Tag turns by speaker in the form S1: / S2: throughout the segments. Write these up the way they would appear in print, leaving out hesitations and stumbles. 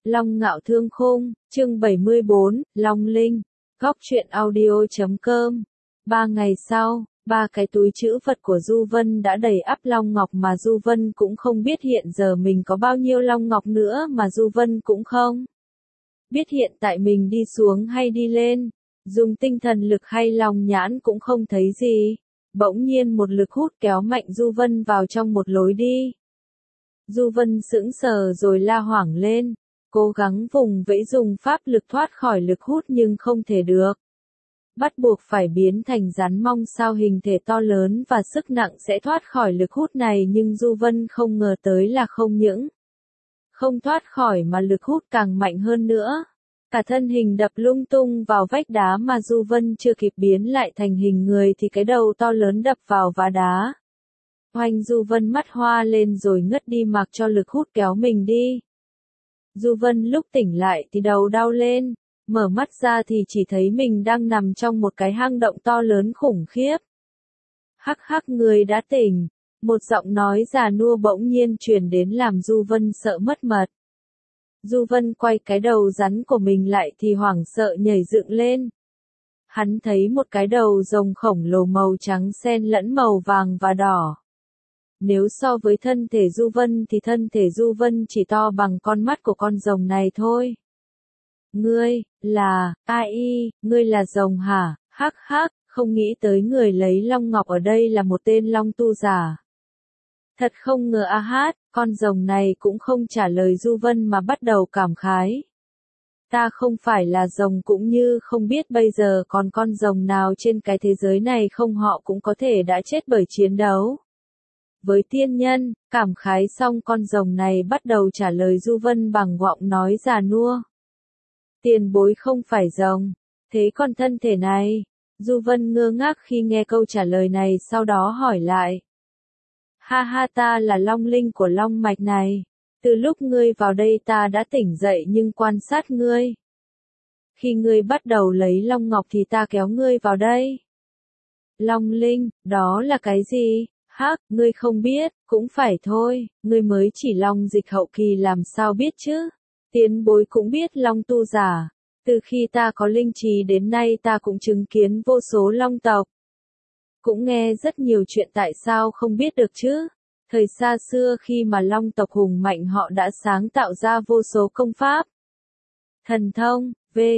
S1: Long Ngạo Thương Khung, chương 74, Long Linh, Góc truyện audio.com. 3 ngày sau, 3 cái túi trữ vật của Du Vân đã đầy ắp long ngọc mà Du Vân cũng không biết hiện giờ mình có bao nhiêu long ngọc nữa mà Du Vân cũng không biết hiện tại mình đi xuống hay đi lên, dùng tinh thần lực hay lòng nhãn cũng không thấy gì. Bỗng nhiên một lực hút kéo mạnh Du Vân vào trong một lối đi. Du Vân sững sờ rồi la hoảng lên, cố gắng vùng vẫy dùng pháp lực thoát khỏi lực hút nhưng không thể được. Bắt buộc phải biến thành rắn mong sao hình thể to lớn và sức nặng sẽ thoát khỏi lực hút này, nhưng Du Vân không ngờ tới là không những không thoát khỏi mà lực hút càng mạnh hơn nữa. Cả thân hình đập lung tung vào vách đá mà Du Vân chưa kịp biến lại thành hình người thì cái đầu to lớn đập vào vá đá. Oanh, Du Vân mắt hoa lên rồi ngất đi mặc cho lực hút kéo mình đi. Du Vân lúc tỉnh lại thì đầu đau lên, mở mắt ra thì chỉ thấy mình đang nằm trong một cái hang động to lớn khủng khiếp. Hắc hắc, người đã tỉnh, một giọng nói già nua bỗng nhiên truyền đến làm Du Vân sợ mất mật. Du Vân quay cái đầu rắn của mình lại thì hoảng sợ nhảy dựng lên. Hắn thấy một cái đầu rồng khổng lồ màu trắng xen lẫn màu vàng và đỏ. Nếu so với thân thể Du Vân thì thân thể Du Vân chỉ to bằng con mắt của con rồng này thôi. Ngươi, là, ngươi là rồng hả? Hắc hắc, không nghĩ tới người lấy long ngọc ở đây là một tên long tu giả. Thật không ngờ con rồng này cũng không trả lời Du Vân mà bắt đầu cảm khái. Ta không phải là rồng cũng như không biết bây giờ còn con rồng nào trên cái thế giới này không họ cũng có thể đã chết bởi chiến đấu với tiên nhân. Cảm khái xong con rồng này bắt đầu trả lời Du Vân bằng giọng nói già nua. Tiền bối không phải rồng, thế còn thân thể này? Du Vân ngơ ngác khi nghe câu trả lời này, sau đó hỏi lại. Ha ha, ta là Long Linh của Long Mạch này. Từ lúc ngươi vào đây ta đã tỉnh dậy nhưng quan sát ngươi. Khi ngươi bắt đầu lấy Long Ngọc thì ta kéo ngươi vào đây. Long Linh, đó là cái gì? Hắc, ngươi không biết, cũng phải thôi, ngươi mới chỉ long dịch hậu kỳ làm sao biết chứ? Tiền bối cũng biết long tu giả. Từ khi ta có linh trí đến nay ta cũng chứng kiến vô số long tộc. Cũng nghe rất nhiều chuyện, tại sao không biết được chứ? Thời xa xưa khi mà long tộc hùng mạnh họ đã sáng tạo ra vô số công pháp, thần thông,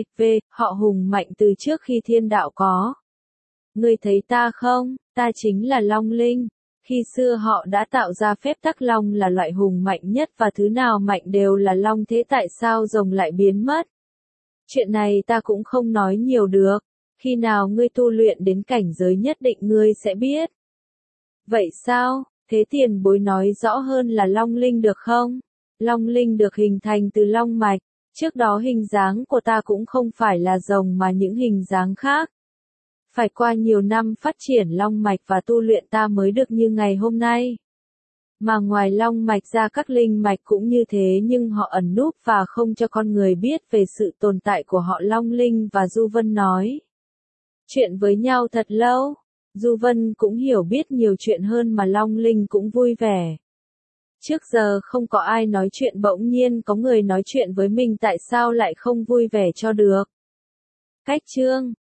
S1: họ hùng mạnh từ trước khi thiên đạo có. Ngươi thấy ta không? Ta chính là Long Linh. Khi xưa họ đã tạo ra phép tắc long là loại hùng mạnh nhất và thứ nào mạnh đều là long, thế tại sao rồng lại biến mất? Chuyện này ta cũng không nói nhiều được. Khi nào ngươi tu luyện đến cảnh giới nhất định ngươi sẽ biết. Vậy sao? Thế tiền bối nói rõ hơn là Long Linh được không? Long Linh được hình thành từ long mạch. Trước đó hình dáng của ta cũng không phải là rồng mà những hình dáng khác. Phải qua nhiều năm phát triển long mạch và tu luyện ta mới được như ngày hôm nay. Mà ngoài long mạch ra các linh mạch cũng như thế, nhưng họ ẩn núp và không cho con người biết về sự tồn tại của họ. Long Linh và Du Vân nói chuyện với nhau thật lâu. Du Vân cũng hiểu biết nhiều chuyện hơn mà Long Linh cũng vui vẻ. Trước giờ không có ai nói chuyện, bỗng nhiên có người nói chuyện với mình, tại sao lại không vui vẻ cho được? Cách chương